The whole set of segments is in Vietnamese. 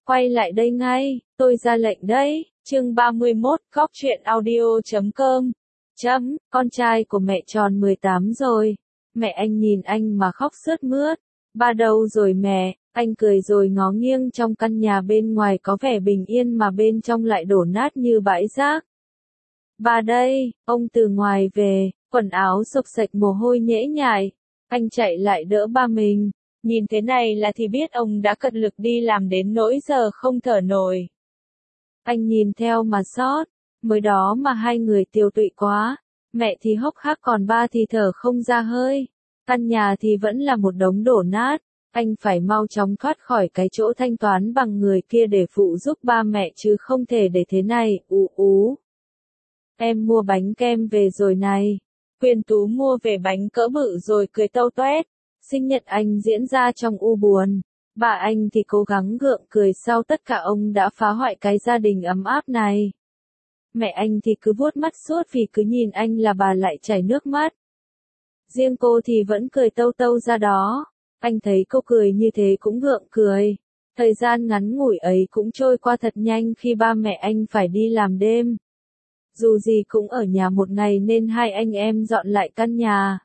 quay lại đây ngay, tôi ra lệnh đấy. Chương 31, Góc truyện audio.com. Con trai của mẹ tròn 18 rồi. Mẹ anh nhìn anh mà khóc sướt mướt. Ba đâu rồi mẹ? Anh cười rồi ngó nghiêng trong căn nhà bên ngoài có vẻ bình yên mà bên trong lại đổ nát như bãi rác. Ba đây, ông từ ngoài về, quần áo xộc xệch mồ hôi nhễ nhại. Anh chạy lại đỡ ba mình. Nhìn thế này là thì biết ông đã cật lực đi làm đến nỗi giờ không thở nổi. Anh nhìn theo mà xót, mới đó mà hai người tiều tụy quá, mẹ thì hốc hác còn ba thì thở không ra hơi. Căn nhà thì vẫn là một đống đổ nát, anh phải mau chóng thoát khỏi cái chỗ thanh toán bằng người kia để phụ giúp ba mẹ chứ không thể để thế này, Em mua bánh kem về rồi này. Quyền Tú mua về bánh cỡ bự rồi cười tâu toét. Sinh nhật anh diễn ra trong u buồn. Bà anh thì cố gắng gượng cười sau tất cả ông đã phá hoại cái gia đình ấm áp này. Mẹ anh thì cứ vuốt mắt suốt vì cứ nhìn anh là bà lại chảy nước mắt. Riêng cô thì vẫn cười tâu tâu ra đó. Anh thấy cô cười như thế cũng gượng cười. Thời gian ngắn ngủi ấy cũng trôi qua thật nhanh khi ba mẹ anh phải đi làm đêm. Dù gì cũng ở nhà một ngày nên hai anh em dọn lại căn nhà.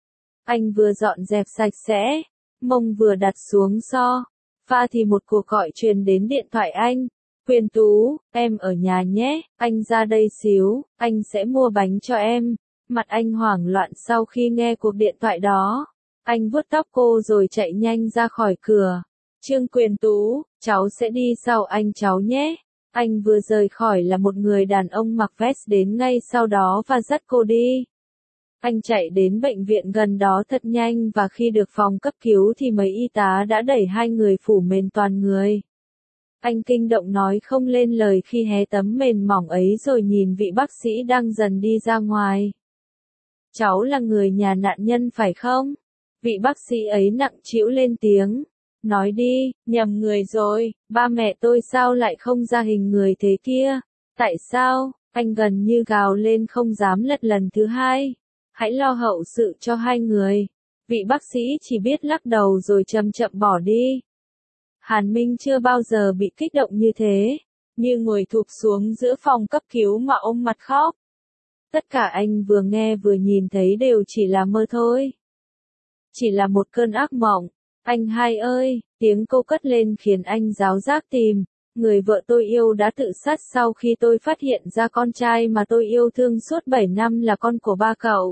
Anh vừa dọn dẹp sạch sẽ, mông vừa đặt xuống pha thì một cuộc gọi truyền đến điện thoại anh. Quyền Tú, em ở nhà nhé, anh ra đây xíu, anh sẽ mua bánh cho em. Mặt anh hoảng loạn sau khi nghe cuộc điện thoại đó. Anh vuốt tóc cô rồi chạy nhanh ra khỏi cửa. Trương Quyền Tú, cháu sẽ đi sau anh cháu nhé. Anh vừa rời khỏi là một người đàn ông mặc vest đến ngay sau đó và dắt cô đi. Anh chạy đến bệnh viện gần đó thật nhanh và khi được phòng cấp cứu thì mấy y tá đã đẩy hai người phủ mền toàn người. Anh kinh động nói không lên lời khi hé tấm mền mỏng ấy rồi nhìn vị bác sĩ đang dần đi ra ngoài. Cháu là người nhà nạn nhân phải không? Vị bác sĩ ấy nặng trĩu lên tiếng. Nói đi, nhầm người rồi, ba mẹ tôi sao lại không ra hình người thế kia? Tại sao? Anh gần như gào lên không dám lật lần thứ hai. Hãy lo hậu sự cho hai người. Vị bác sĩ chỉ biết lắc đầu rồi chậm chậm bỏ đi. Hàn Minh chưa bao giờ bị kích động như thế, như ngồi thụp xuống giữa phòng cấp cứu mà ôm mặt khóc. Tất cả anh vừa nghe vừa nhìn thấy đều chỉ là mơ thôi. Chỉ là một cơn ác mộng. Anh hai ơi, tiếng cô cất lên khiến anh giáo giác tìm. Người vợ tôi yêu đã tự sát sau khi tôi phát hiện ra con trai mà tôi yêu thương suốt 7 năm là con của ba cậu.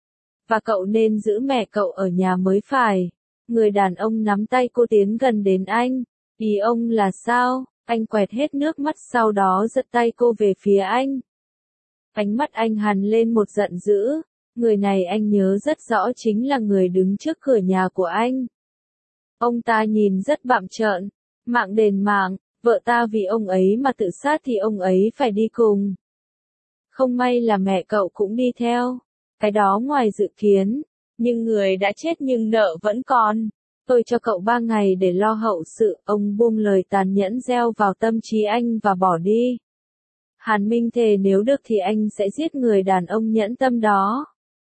Và cậu nên giữ mẹ cậu ở nhà mới phải. Người đàn ông nắm tay cô tiến gần đến anh. Ý ông là sao? Anh quẹt hết nước mắt sau đó giật tay cô về phía anh. Ánh mắt anh hằn lên một giận dữ. Người này anh nhớ rất rõ chính là người đứng trước cửa nhà của anh. Ông ta nhìn rất bặm trợn. Mạng đền mạng, vợ ta vì ông ấy mà tự sát thì ông ấy phải đi cùng. Không may là mẹ cậu cũng đi theo. Cái đó ngoài dự kiến. Nhưng người đã chết nhưng nợ vẫn còn. Tôi cho cậu 3 ngày để lo hậu sự. Ông buông lời tàn nhẫn gieo vào tâm trí anh và bỏ đi. Hàn Minh thề nếu được thì anh sẽ giết người đàn ông nhẫn tâm đó.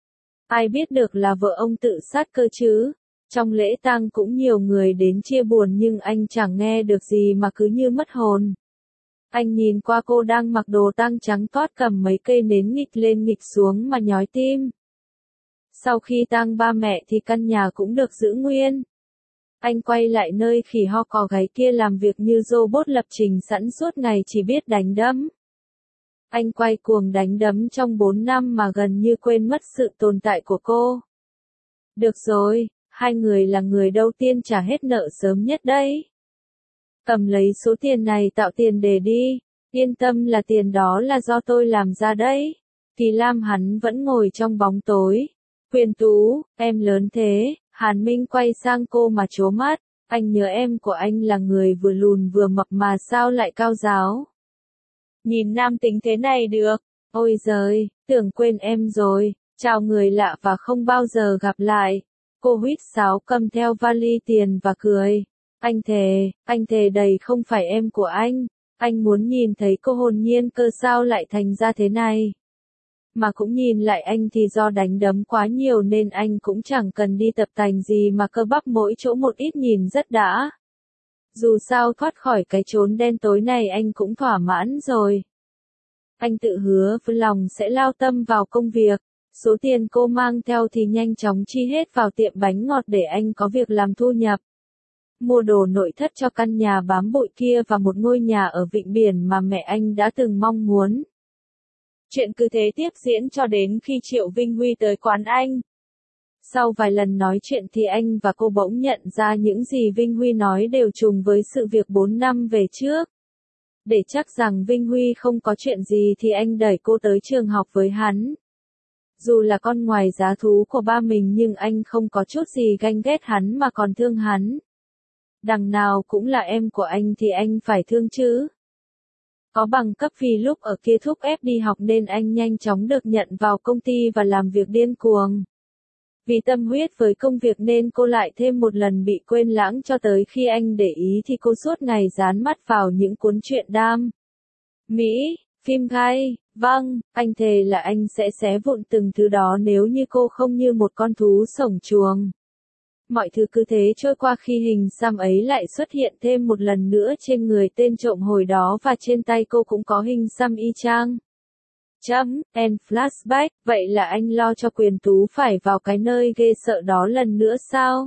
Ai biết được là vợ ông tự sát cơ chứ. Trong lễ tang cũng nhiều người đến chia buồn nhưng anh chẳng nghe được gì mà cứ như mất hồn. Anh nhìn qua cô đang mặc đồ tang trắng toát cầm mấy cây nến nghịch lên nghịch xuống mà nhói tim. Sau khi tang ba mẹ thì căn nhà cũng được giữ nguyên. Anh quay lại nơi khỉ ho cò gáy kia làm việc như robot lập trình sẵn suốt ngày chỉ biết đánh đấm. Anh quay cuồng đánh đấm trong 4 năm mà gần như quên mất sự tồn tại của cô. Được rồi, hai người là người đầu tiên trả hết nợ sớm nhất đấy. Cầm lấy số tiền này tạo tiền để đi. Yên tâm là tiền đó là do tôi làm ra đấy. Kỳ Lam hắn vẫn ngồi trong bóng tối. Quyền Tú, em lớn thế. Hàn Minh quay sang cô mà trố mắt. Anh nhớ em của anh là người vừa lùn vừa mập mà sao lại cao ráo. Nhìn nam tính thế này được. Ôi giời, tưởng quên em rồi. Chào người lạ và không bao giờ gặp lại. Cô huýt sáo cầm theo vali tiền và cười. Anh thề đây không phải em của anh muốn nhìn thấy cô hồn nhiên cơ sao lại thành ra thế này. Mà cũng nhìn lại anh thì do đánh đấm quá nhiều nên anh cũng chẳng cần đi tập tành gì mà cơ bắp mỗi chỗ một ít nhìn rất đã. Dù sao thoát khỏi cái chốn đen tối này anh cũng thỏa mãn rồi. Anh tự hứa với lòng sẽ lao tâm vào công việc. Số tiền cô mang theo thì nhanh chóng chi hết vào tiệm bánh ngọt để anh có việc làm thu nhập. Mua đồ nội thất cho căn nhà bám bụi kia và một ngôi nhà ở vịnh biển mà mẹ anh đã từng mong muốn. Chuyện cứ thế tiếp diễn cho đến khi Triệu Vinh Huy tới quán anh. Sau vài lần nói chuyện thì anh và cô bỗng nhận ra những gì Vinh Huy nói đều trùng với sự việc 4 năm về trước. Để chắc rằng Vinh Huy không có chuyện gì thì anh đẩy cô tới trường học với hắn. Dù là con ngoài giá thú của ba mình nhưng anh không có chút gì ganh ghét hắn mà còn thương hắn. Đằng nào cũng là em của anh thì anh phải thương chứ. Có bằng cấp vì lúc ở kia thúc ép đi học nên anh nhanh chóng được nhận vào công ty và làm việc điên cuồng. Vì tâm huyết với công việc nên cô lại thêm một lần bị quên lãng cho tới khi anh để ý thì cô suốt ngày dán mắt vào những cuốn truyện đam mỹ, phim gay. Vâng, anh thề là anh sẽ xé vụn từng thứ đó nếu như cô không như một con thú sổng chuồng. Mọi thứ cứ thế trôi qua khi hình xăm ấy lại xuất hiện thêm một lần nữa trên người tên trộm hồi đó và trên tay cô cũng có hình xăm y chang. And flashback, vậy là anh lo cho Quyền Tú phải vào cái nơi ghê sợ đó lần nữa sao?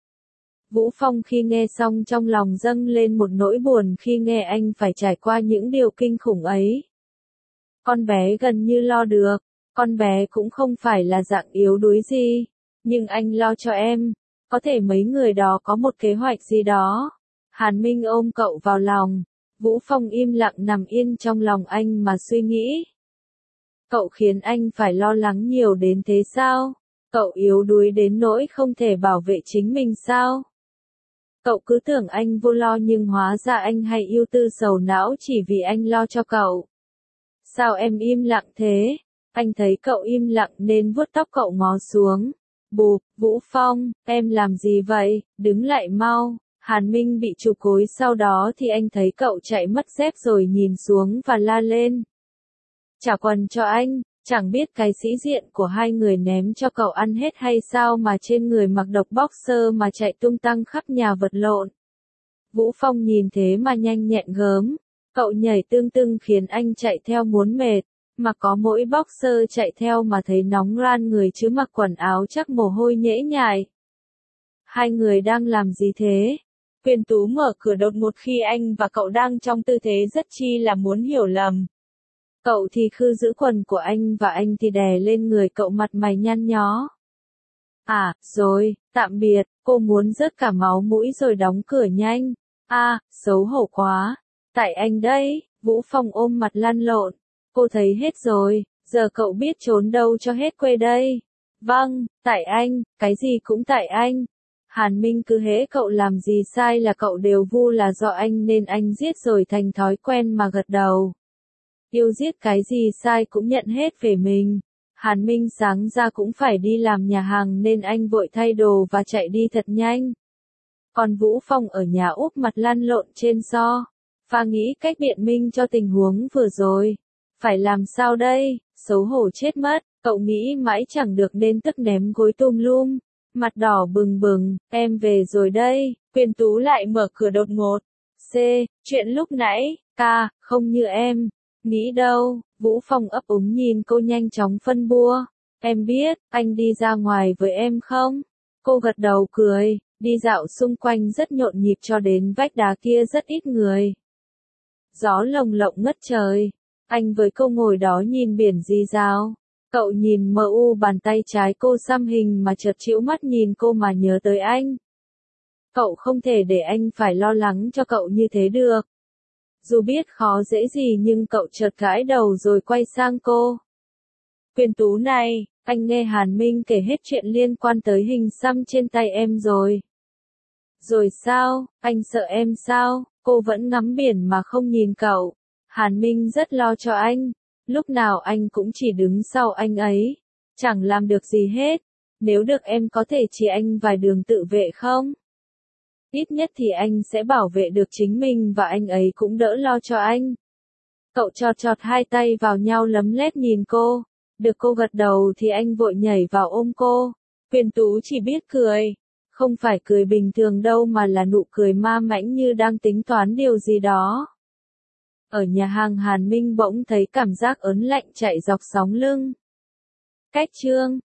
Vũ Phong khi nghe xong trong lòng dâng lên một nỗi buồn khi nghe anh phải trải qua những điều kinh khủng ấy. Con bé gần như lo được, con bé cũng không phải là dạng yếu đuối gì, nhưng anh lo cho em, có thể mấy người đó có một kế hoạch gì đó. Hàn Minh ôm cậu vào lòng, Vũ Phong im lặng nằm yên trong lòng anh mà suy nghĩ. Cậu khiến anh phải lo lắng nhiều đến thế sao? Cậu yếu đuối đến nỗi không thể bảo vệ chính mình sao? Cậu cứ tưởng anh vô lo nhưng hóa ra anh hay yêu tư sầu não chỉ vì anh lo cho cậu. Sao em im lặng thế? Anh thấy cậu im lặng nên vuốt tóc cậu ngó xuống. Bụp, Vũ Phong, em làm gì vậy? Đứng lại mau. Hàn Minh bị chụp gối sau đó thì anh thấy cậu chạy mất dép rồi nhìn xuống và la lên. Trả quần cho anh, chẳng biết cái sĩ diện của hai người ném cho cậu ăn hết hay sao mà trên người mặc độc boxer mà chạy tung tăng khắp nhà vật lộn. Vũ Phong nhìn thế mà nhanh nhẹn gớm. Cậu nhảy tương tưng khiến anh chạy theo muốn mệt, mà có mỗi boxer chạy theo mà thấy nóng ran người chứ mặc quần áo chắc mồ hôi nhễ nhại. Hai người đang làm gì thế? Quyền Tú mở cửa đột ngột khi anh và cậu đang trong tư thế rất chi là muốn hiểu lầm. Cậu thì khư giữ quần của anh và anh thì đè lên người cậu mặt mày nhăn nhó. À, rồi, tạm biệt, cô muốn rớt cả máu mũi rồi đóng cửa nhanh. À, xấu hổ quá. Tại anh đấy, Vũ Phong ôm mặt lăn lộn. Cô thấy hết rồi, giờ cậu biết trốn đâu cho hết quê đây. Vâng, tại anh, cái gì cũng tại anh. Hàn Minh cứ hễ cậu làm gì sai là cậu đều vu là do anh nên anh giết rồi thành thói quen mà gật đầu. Yêu giết cái gì sai cũng nhận hết về mình. Hàn Minh sáng ra cũng phải đi làm nhà hàng nên anh vội thay đồ và chạy đi thật nhanh. Còn Vũ Phong ở nhà úp mặt lăn lộn trên sofa nghĩ cách biện minh cho tình huống vừa rồi. Phải làm sao đây, xấu hổ chết mất, cậu nghĩ mãi chẳng được nên tức ném gối tùm lum. Mặt đỏ bừng bừng, em về rồi đây, Quyền Tú lại mở cửa đột ngột. Chuyện lúc nãy, không như em. Nghĩ đâu, Vũ Phong ấp úng nhìn cô nhanh chóng phân bua. Em biết, anh đi ra ngoài với em không? Cô gật đầu cười, đi dạo xung quanh rất nhộn nhịp cho đến vách đá kia rất ít người. Gió lồng lộng ngất trời, anh với cô ngồi đó nhìn biển rì rào. Cậu nhìn mờ u bàn tay trái cô xăm hình mà chợt chĩu mắt nhìn cô mà nhớ tới anh. Cậu không thể để anh phải lo lắng cho cậu như thế được. Dù biết khó dễ gì nhưng cậu chợt gãi đầu rồi quay sang cô. Quyền Tú này, anh nghe Hàn Minh kể hết chuyện liên quan tới hình xăm trên tay em rồi. Rồi sao, anh sợ em sao? Cô vẫn ngắm biển mà không nhìn cậu. Hàn Minh rất lo cho anh. Lúc nào anh cũng chỉ đứng sau anh ấy. Chẳng làm được gì hết. Nếu được em có thể chỉ anh vài đường tự vệ không? Ít nhất thì anh sẽ bảo vệ được chính mình và anh ấy cũng đỡ lo cho anh. Cậu chọt hai tay vào nhau lấm lét nhìn cô. Được cô gật đầu thì anh vội nhảy vào ôm cô. Quyền Tú chỉ biết cười. Không phải cười bình thường đâu mà là nụ cười ma mãnh như đang tính toán điều gì đó. Ở nhà hàng Hàn Minh bỗng thấy cảm giác ớn lạnh chạy dọc sống lưng. Cách chương